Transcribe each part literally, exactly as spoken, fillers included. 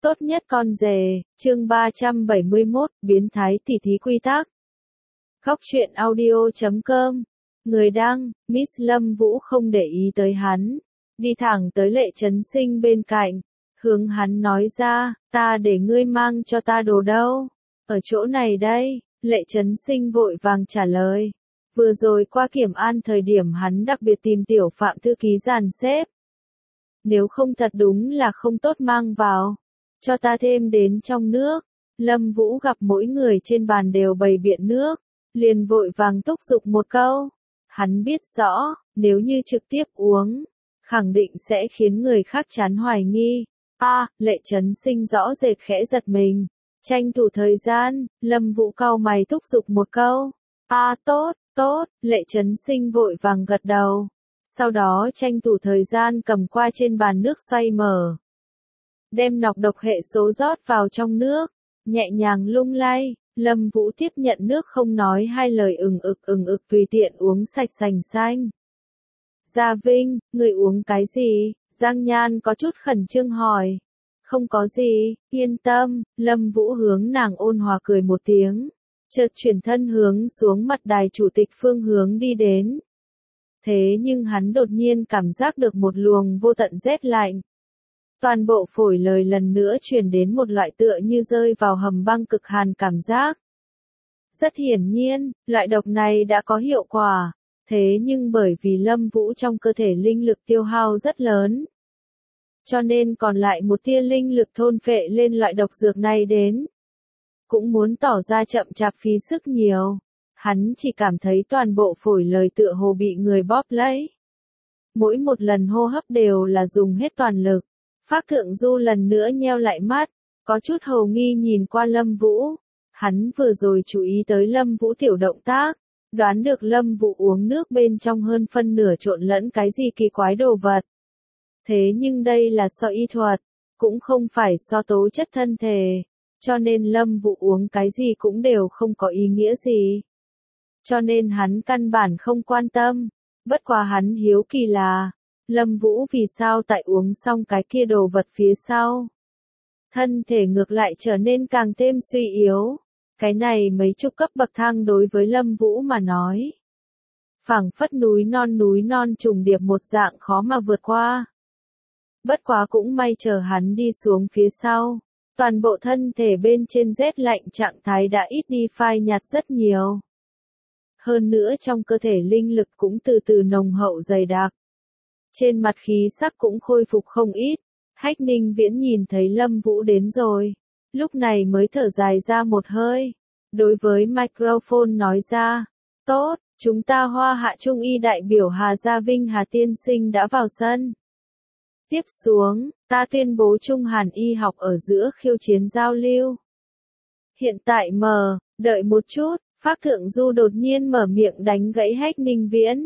Tốt nhất con rể, chương ba trăm bảy mươi mốt, biến thái tỉ thí quy tắc. Góc truyện audio chấm com. Người đăng, Miss Lâm Vũ không để ý tới hắn, đi thẳng tới Lệ Chấn Sinh bên cạnh, hướng hắn nói ra, ta để ngươi mang cho ta đồ đâu? Ở chỗ này đây, Lệ Chấn Sinh vội vàng trả lời. Vừa rồi qua kiểm an thời điểm hắn đặc biệt tìm tiểu phạm thư ký dàn xếp. Nếu không thật đúng là không tốt mang vào. Cho ta thêm đến trong nước. Lâm Vũ gặp mỗi người trên bàn đều bày biện nước, liền vội vàng thúc giục một câu. Hắn biết rõ, nếu như trực tiếp uống, khẳng định sẽ khiến người khác chán hoài nghi. A, à, Lệ Chấn Sinh rõ rệt khẽ giật mình. Tranh thủ thời gian, Lâm Vũ cau mày thúc giục một câu. A, à, tốt, tốt, Lệ Chấn Sinh vội vàng gật đầu. Sau đó tranh thủ thời gian cầm qua trên bàn nước xoay mở. Đem nọc độc hệ số rót vào trong nước, nhẹ nhàng lung lay, Lâm Vũ tiếp nhận nước không nói hai lời ừng ực ừng ực tùy tiện uống sạch sành xanh. Gia Vinh, người uống cái gì? Giang Nhan có chút khẩn trương hỏi. Không có gì, yên tâm, Lâm Vũ hướng nàng ôn hòa cười một tiếng, chợt chuyển thân hướng xuống mặt đài chủ tịch phương hướng đi đến. Thế nhưng hắn đột nhiên cảm giác được một luồng vô tận rét lạnh. Toàn bộ phổi lời lần nữa truyền đến một loại tựa như rơi vào hầm băng cực hàn cảm giác. Rất hiển nhiên, loại độc này đã có hiệu quả, thế nhưng bởi vì Lâm Vũ trong cơ thể linh lực tiêu hao rất lớn, cho nên còn lại một tia linh lực thôn phệ lên loại độc dược này đến. Cũng muốn tỏ ra chậm chạp phí sức nhiều, hắn chỉ cảm thấy toàn bộ phổi lời tựa hồ bị người bóp lấy. Mỗi một lần hô hấp đều là dùng hết toàn lực. Phác Thượng Du lần nữa nheo lại mắt, có chút hồ nghi nhìn qua Lâm Vũ. Hắn vừa rồi chú ý tới Lâm Vũ tiểu động tác, đoán được Lâm Vũ uống nước bên trong hơn phân nửa trộn lẫn cái gì kỳ quái đồ vật. Thế nhưng đây là so y thuật, cũng không phải so tố chất thân thể, cho nên Lâm Vũ uống cái gì cũng đều không có ý nghĩa gì. Cho nên hắn căn bản không quan tâm, bất quá hắn hiếu kỳ là, Lâm Vũ vì sao tại uống xong cái kia đồ vật phía sau, thân thể ngược lại trở nên càng thêm suy yếu. Cái này mấy chục cấp bậc thang đối với Lâm Vũ mà nói, phảng phất núi non núi non trùng điệp một dạng khó mà vượt qua. Bất quá cũng may chờ hắn đi xuống phía sau, toàn bộ thân thể bên trên rét lạnh trạng thái đã ít đi phai nhạt rất nhiều. Hơn nữa trong cơ thể linh lực cũng từ từ nồng hậu dày đặc. Trên mặt khí sắc cũng khôi phục không ít. Hách Ninh Viễn nhìn thấy Lâm Vũ đến rồi, lúc này mới thở dài ra một hơi. Đối với microphone nói ra, tốt, chúng ta Hoa Hạ Trung y đại biểu Hà Gia Vinh Hà Tiên Sinh đã vào sân. Tiếp xuống, ta tuyên bố Trung Hàn y học ở giữa khiêu chiến giao lưu. Hiện tại mờ, đợi một chút, Phác Thượng Du đột nhiên mở miệng đánh gãy Hách Ninh Viễn.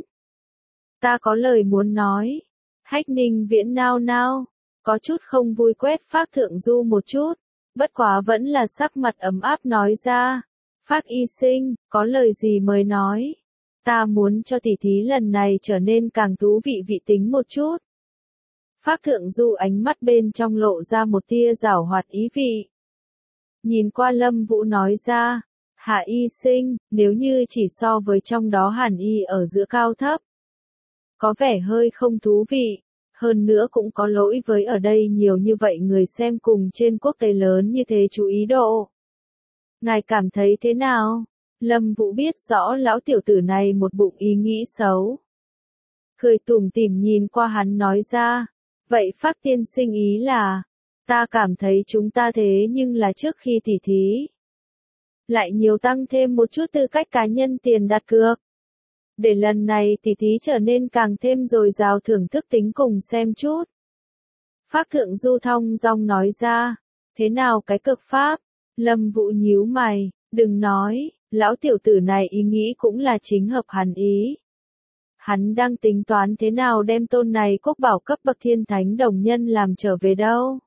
Ta có lời muốn nói. Hách Ninh Viễn nao nao, có chút không vui quét Phác Thượng Du một chút, bất quá vẫn là sắc mặt ấm áp nói ra. Phác y sinh, có lời gì mới nói. Ta muốn cho tỉ thí lần này trở nên càng thú vị vị tính một chút. Phác Thượng Du ánh mắt bên trong lộ ra một tia giảo hoạt ý vị. Nhìn qua Lâm Vũ nói ra, Hạ y sinh, nếu như chỉ so với trong đó Hàn y ở giữa cao thấp, có vẻ hơi không thú vị, hơn nữa cũng có lỗi với ở đây nhiều như vậy người xem cùng trên quốc tế lớn như thế chú ý độ. Ngài cảm thấy thế nào? Lâm Vũ biết rõ lão tiểu tử này một bụng ý nghĩ xấu. Cười tủm tỉm nhìn qua hắn nói ra, vậy Phác tiên sinh ý là, ta cảm thấy chúng ta thế nhưng là trước khi tỉ thí, lại nhiều tăng thêm một chút tư cách cá nhân tiền đặt cược. Để lần này tỉ thí trở nên càng thêm dồi dào thưởng thức tính cùng xem chút. Phác Thượng Du thong dong nói ra, thế nào cái cực pháp? Lâm Vũ nhíu mày, đừng nói, lão tiểu tử này ý nghĩ cũng là chính hợp hắn ý. Hắn đang tính toán thế nào đem tôn này quốc bảo cấp bậc thiên thánh đồng nhân làm trở về đâu.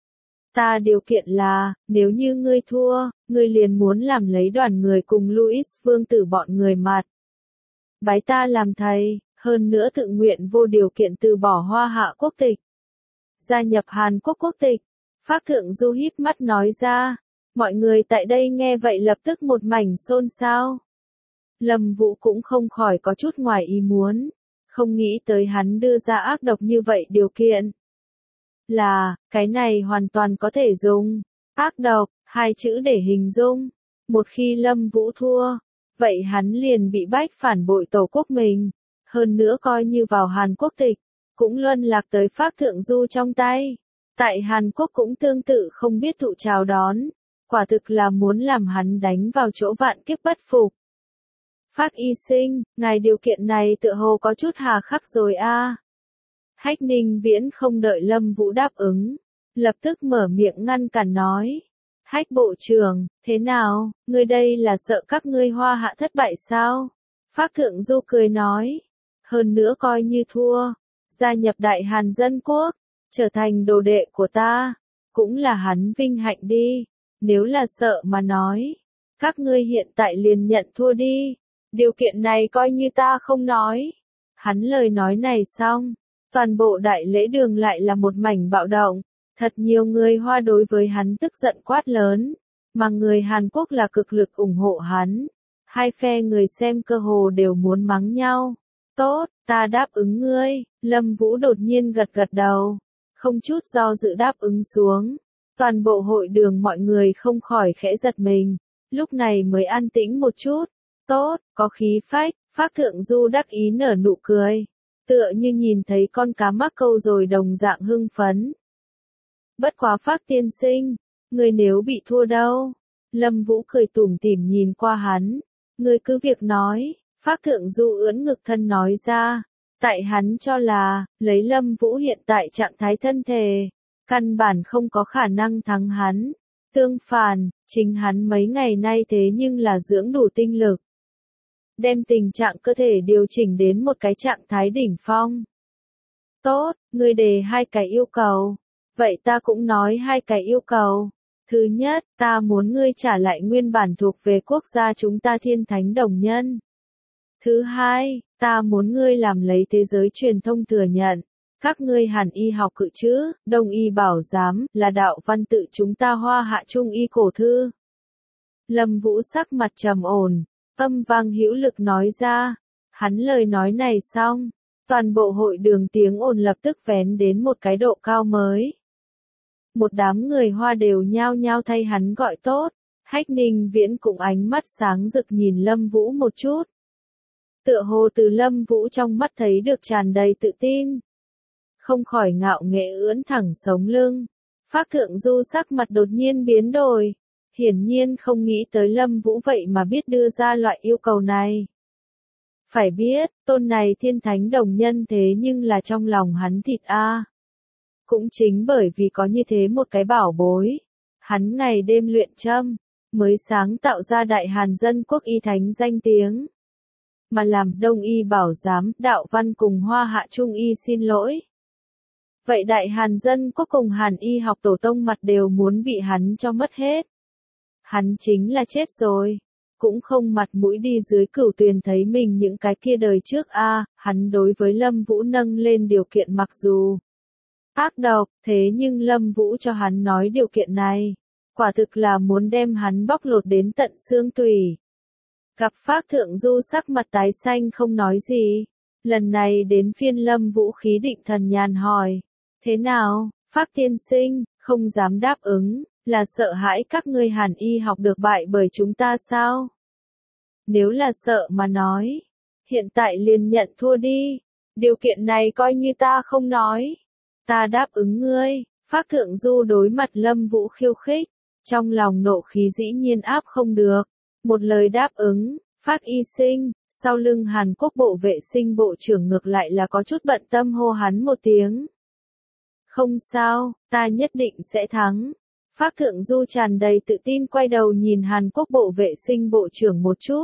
Ta điều kiện là, nếu như ngươi thua, ngươi liền muốn làm lấy đoàn người cùng Louis Vương tử bọn người mặt. Bái ta làm thầy, hơn nữa tự nguyện vô điều kiện từ bỏ Hoa Hạ quốc tịch. Gia nhập Hàn Quốc quốc tịch. Phác Thượng Du híp mắt nói ra. Mọi người tại đây nghe vậy lập tức một mảnh xôn xao. Lâm Vũ cũng không khỏi có chút ngoài ý muốn. Không nghĩ tới hắn đưa ra ác độc như vậy điều kiện. Là, cái này hoàn toàn có thể dùng. Ác độc, hai chữ để hình dung. Một khi Lâm Vũ thua, vậy hắn liền bị bách phản bội tổ quốc mình. Hơn nữa coi như vào Hàn Quốc tịch, cũng luân lạc tới Phác Thượng Du trong tay. Tại Hàn Quốc cũng tương tự không biết thụ chào đón. Quả thực là muốn làm hắn đánh vào chỗ vạn kiếp bất phục. Phác y sinh, ngài điều kiện này tựa hồ có chút hà khắc rồi a. Hách Ninh Viễn không đợi Lâm Vũ đáp ứng, lập tức mở miệng ngăn cản nói. Hách bộ trưởng, thế nào, ngươi đây là sợ các ngươi Hoa Hạ thất bại sao? Phác Thượng Du cười nói. Hơn nữa coi như thua, gia nhập Đại Hàn Dân Quốc, trở thành đồ đệ của ta, cũng là hắn vinh hạnh đi. Nếu là sợ mà nói, các ngươi hiện tại liền nhận thua đi. Điều kiện này coi như ta không nói. Hắn lời nói này xong, toàn bộ đại lễ đường lại là một mảnh bạo động. Thật nhiều người Hoa đối với hắn tức giận quát lớn, mà người Hàn Quốc là cực lực ủng hộ hắn. Hai phe người xem cơ hồ đều muốn mắng nhau. Tốt, ta đáp ứng ngươi. Lâm Vũ đột nhiên gật gật đầu, không chút do dự đáp ứng xuống. Toàn bộ hội đường mọi người không khỏi khẽ giật mình, lúc này mới an tĩnh một chút. Tốt, có khí phách. Phác Thượng Du đắc ý nở nụ cười, tựa như nhìn thấy con cá mắc câu rồi đồng dạng hưng phấn. Bất quá Phác tiên sinh, người nếu bị thua đâu? Lâm Vũ cười tủm tỉm nhìn qua hắn. Người cứ việc nói. Phác Thượng Du ưỡn ngực thân nói ra. Tại hắn cho là, lấy Lâm Vũ hiện tại trạng thái thân thể, căn bản không có khả năng thắng hắn. Tương phản, chính hắn mấy ngày nay thế nhưng là dưỡng đủ tinh lực, đem tình trạng cơ thể điều chỉnh đến một cái trạng thái đỉnh phong. Tốt, ngươi đề hai cái yêu cầu. Vậy ta cũng nói hai cái yêu cầu. Thứ nhất, ta muốn ngươi trả lại nguyên bản thuộc về quốc gia chúng ta Thiên Thánh Đồng Nhân. Thứ hai, ta muốn ngươi làm lấy thế giới truyền thông thừa nhận. Các ngươi Hàn y học cự chữ, Đông y bảo giám, là đạo văn tự chúng ta Hoa Hạ Trung y cổ thư. Lâm Vũ sắc mặt trầm ổn, âm vang hữu lực nói ra. Hắn lời nói này xong, toàn bộ hội đường tiếng ồn lập tức vén đến một cái độ cao mới. Một đám người Hoa đều nhao nhao thay hắn gọi tốt. Hách Ninh Viễn cũng ánh mắt sáng rực nhìn Lâm Vũ một chút. Tựa hồ từ Lâm Vũ trong mắt thấy được tràn đầy tự tin. Không khỏi ngạo nghễ ưỡn thẳng sống lưng. Phác Thượng Du sắc mặt đột nhiên biến đổi. Hiển nhiên không nghĩ tới Lâm Vũ vậy mà biết đưa ra loại yêu cầu này. Phải biết, tôn này Thiên Thánh Đồng Nhân thế nhưng là trong lòng hắn thịt a. Cũng chính bởi vì có như thế một cái bảo bối, hắn ngày đêm luyện châm, mới sáng tạo ra Đại Hàn Dân Quốc y thánh danh tiếng. Mà làm Đông y bảo giám, đạo văn cùng Hoa Hạ Trung y xin lỗi. Vậy Đại Hàn Dân Quốc cùng Hàn y học tổ tông mặt đều muốn bị hắn cho mất hết. Hắn chính là chết rồi, cũng không mặt mũi đi dưới Cửu Tuyền thấy mình những cái kia đời trước a. Hắn đối với Lâm Vũ nâng lên điều kiện mặc dù ác độc, thế nhưng Lâm Vũ cho hắn nói điều kiện này, quả thực là muốn đem hắn bóc lột đến tận xương tủy. Gặp Phác Thượng Du sắc mặt tái xanh không nói gì, lần này đến phiên Lâm Vũ khí định thần nhàn hỏi, thế nào, Phác tiên sinh, không dám đáp ứng, là sợ hãi các ngươi Hàn y học được bại bởi chúng ta sao? Nếu là sợ mà nói, hiện tại liền nhận thua đi, điều kiện này coi như ta không nói. Ta đáp ứng ngươi. Phác Thượng Du đối mặt Lâm Vũ khiêu khích, trong lòng nộ khí dĩ nhiên áp không được. Một lời đáp ứng. Phác y sinh, sau lưng Hàn Quốc bộ vệ sinh bộ trưởng ngược lại là có chút bận tâm hô hắn một tiếng. Không sao, ta nhất định sẽ thắng. Phác Thượng Du tràn đầy tự tin quay đầu nhìn Hàn Quốc bộ vệ sinh bộ trưởng một chút.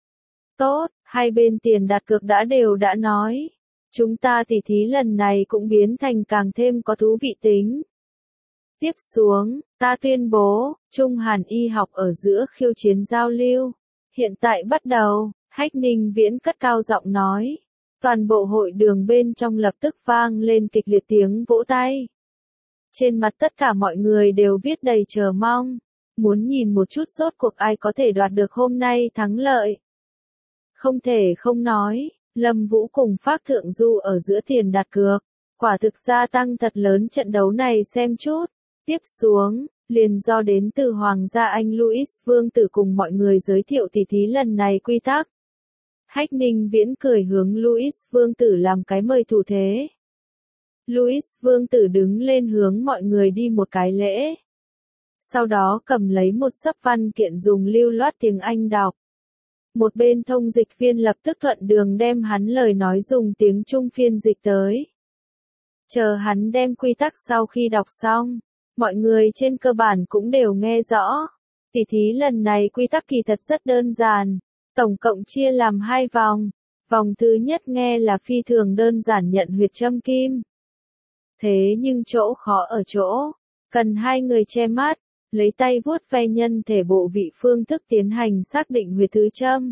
Tốt, hai bên tiền đặt cược đã đều đã nói. Chúng ta tỉ thí lần này cũng biến thành càng thêm có thú vị tính. Tiếp xuống, ta tuyên bố, Trung Hàn y học ở giữa khiêu chiến giao lưu. Hiện tại bắt đầu, Hách Ninh Viễn cất cao giọng nói. Toàn bộ hội đường bên trong lập tức vang lên kịch liệt tiếng vỗ tay. Trên mặt tất cả mọi người đều viết đầy chờ mong, muốn nhìn một chút rốt cuộc ai có thể đoạt được hôm nay thắng lợi. Không thể không nói, Lâm Vũ cùng Phác Thượng Du ở giữa tiền đặt cược, quả thực gia tăng thật lớn trận đấu này xem chút. Tiếp xuống, liền do đến từ Hoàng gia Anh Louis Vương Tử cùng mọi người giới thiệu tỉ thí lần này quy tắc. Hách Ninh Viễn cười hướng Louis Vương Tử làm cái mời thủ thế. Louis Vương Tử đứng lên hướng mọi người đi một cái lễ. Sau đó cầm lấy một sấp văn kiện dùng lưu loát tiếng Anh đọc. Một bên thông dịch viên lập tức thuận đường đem hắn lời nói dùng tiếng Trung phiên dịch tới. Chờ hắn đem quy tắc sau khi đọc xong, mọi người trên cơ bản cũng đều nghe rõ. Tỉ thí lần này quy tắc kỳ thật rất đơn giản, tổng cộng chia làm hai vòng. Vòng thứ nhất nghe là phi thường đơn giản nhận huyệt châm kim. Thế nhưng chỗ khó ở chỗ, cần hai người che mắt, lấy tay vuốt ve nhân thể bộ vị phương thức tiến hành xác định huyệt thứ châm.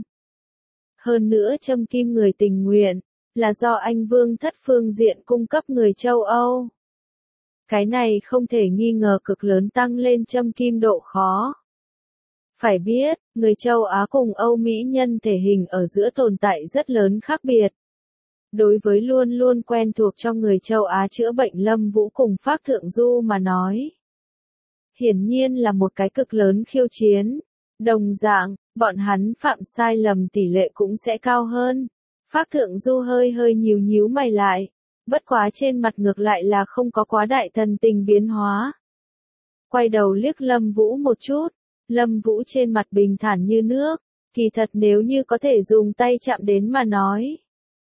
Hơn nữa châm kim người tình nguyện, là do anh Vương Thất phương diện cung cấp người châu Âu. Cái này không thể nghi ngờ cực lớn tăng lên châm kim độ khó. Phải biết, người châu Á cùng Âu Mỹ nhân thể hình ở giữa tồn tại rất lớn khác biệt. Đối với luôn luôn quen thuộc cho người châu Á chữa bệnh Lâm Vũ cùng Phác Thượng Du mà nói, hiển nhiên là một cái cực lớn khiêu chiến. Đồng dạng, bọn hắn phạm sai lầm tỷ lệ cũng sẽ cao hơn. Phác Thượng Du hơi hơi nhíu nhíu mày lại, bất quá trên mặt ngược lại là không có quá đại thần tình biến hóa. Quay đầu liếc Lâm Vũ một chút, Lâm Vũ trên mặt bình thản như nước, kỳ thật nếu như có thể dùng tay chạm đến mà nói.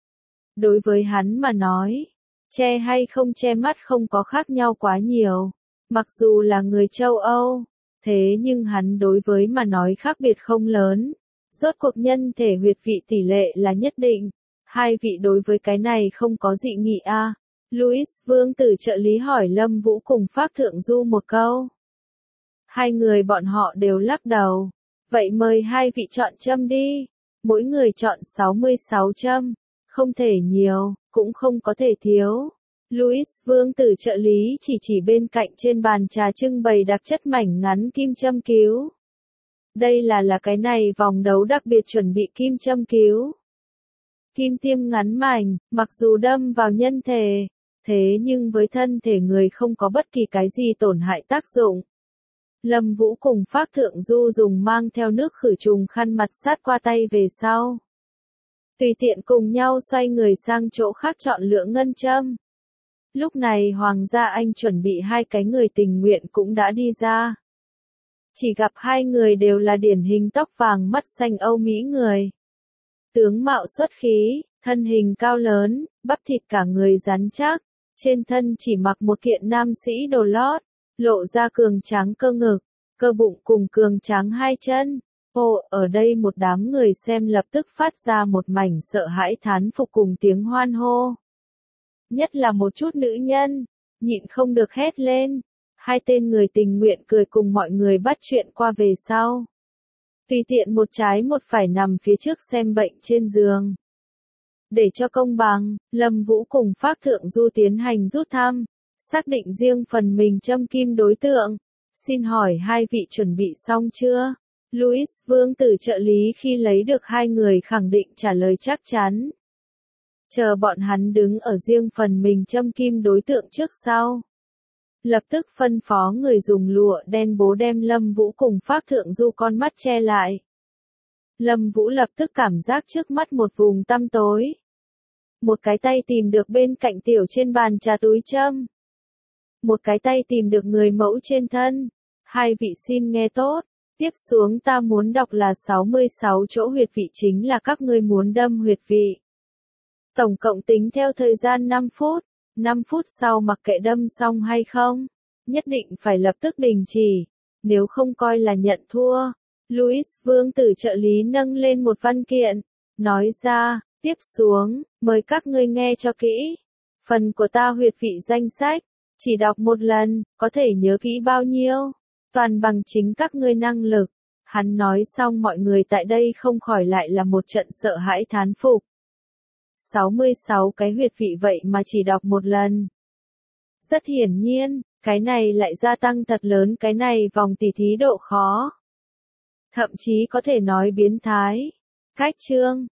Đối với hắn mà nói, che hay không che mắt không có khác nhau quá nhiều, mặc dù là người châu Âu, thế nhưng hắn đối với mà nói khác biệt không lớn. Rốt cuộc nhân thể huyệt vị tỷ lệ là nhất định, hai vị đối với cái này không có dị nghị a? À? Louis Vương Tử trợ lý hỏi Lâm Vũ cùng Phác Thượng Du một câu. Hai người bọn họ đều lắc đầu. Vậy mời hai vị chọn châm đi. Mỗi người chọn sáu mươi sáu châm. Không thể nhiều, cũng không có thể thiếu. Louis Vương Tử trợ lý chỉ chỉ bên cạnh trên bàn trà trưng bày đặc chất mảnh ngắn kim châm cứu. Đây là là cái này vòng đấu đặc biệt chuẩn bị kim châm cứu. Kim tiêm ngắn mảnh, mặc dù đâm vào nhân thể, thế nhưng với thân thể người không có bất kỳ cái gì tổn hại tác dụng. Lâm Vũ cùng Phác Thượng Du dùng mang theo nước khử trùng khăn mặt sát qua tay về sau. Tùy tiện cùng nhau xoay người sang chỗ khác chọn lựa ngân châm. Lúc này Hoàng gia Anh chuẩn bị hai cái người tình nguyện cũng đã đi ra. Chỉ gặp hai người đều là điển hình tóc vàng mắt xanh Âu Mỹ người. Tướng mạo xuất khí, thân hình cao lớn, bắp thịt cả người rắn chắc, trên thân chỉ mặc một kiện nam sĩ đồ lót, lộ ra cường tráng cơ ngực, cơ bụng cùng cường tráng hai chân. Ồ, ở đây một đám người xem lập tức phát ra một mảnh sợ hãi thán phục cùng tiếng hoan hô. Nhất là một chút nữ nhân, nhịn không được hét lên. Hai tên người tình nguyện cười cùng mọi người bắt chuyện qua về sau. Tùy tiện một trái một phải nằm phía trước xem bệnh trên giường. Để cho công bằng, Lâm Vũ cùng Phác Thượng Du tiến hành rút thăm, xác định riêng phần mình châm kim đối tượng. Xin hỏi hai vị chuẩn bị xong chưa? Louis Vương Tử trợ lý khi lấy được hai người khẳng định trả lời chắc chắn. Chờ bọn hắn đứng ở riêng phần mình châm kim đối tượng trước sau. Lập tức phân phó người dùng lụa đen bố đem Lâm Vũ cùng Phác Thượng Du con mắt che lại. Lâm Vũ lập tức cảm giác trước mắt một vùng tăm tối. Một cái tay tìm được bên cạnh tiểu trên bàn trà túi châm. Một cái tay tìm được người mẫu trên thân. Hai vị xin nghe tốt. Tiếp xuống ta muốn đọc là sáu mươi sáu chỗ huyệt vị chính là các ngươi muốn đâm huyệt vị. Tổng cộng tính theo thời gian năm phút. năm phút sau mặc kệ đâm xong hay không, nhất định phải lập tức đình chỉ, nếu không coi là nhận thua. Louis Vương Tử trợ lý nâng lên một văn kiện, nói ra, tiếp xuống, mời các ngươi nghe cho kỹ. Phần của ta huyệt vị danh sách, chỉ đọc một lần, có thể nhớ kỹ bao nhiêu, toàn bằng chính các ngươi năng lực. Hắn nói xong mọi người tại đây không khỏi lại là một trận sợ hãi thán phục. sáu mươi sáu cái huyệt vị vậy mà chỉ đọc một lần. Rất hiển nhiên, Cái này lại gia tăng thật lớn cái này vòng tỉ thí độ khó. Thậm chí có thể nói biến thái. Cách chương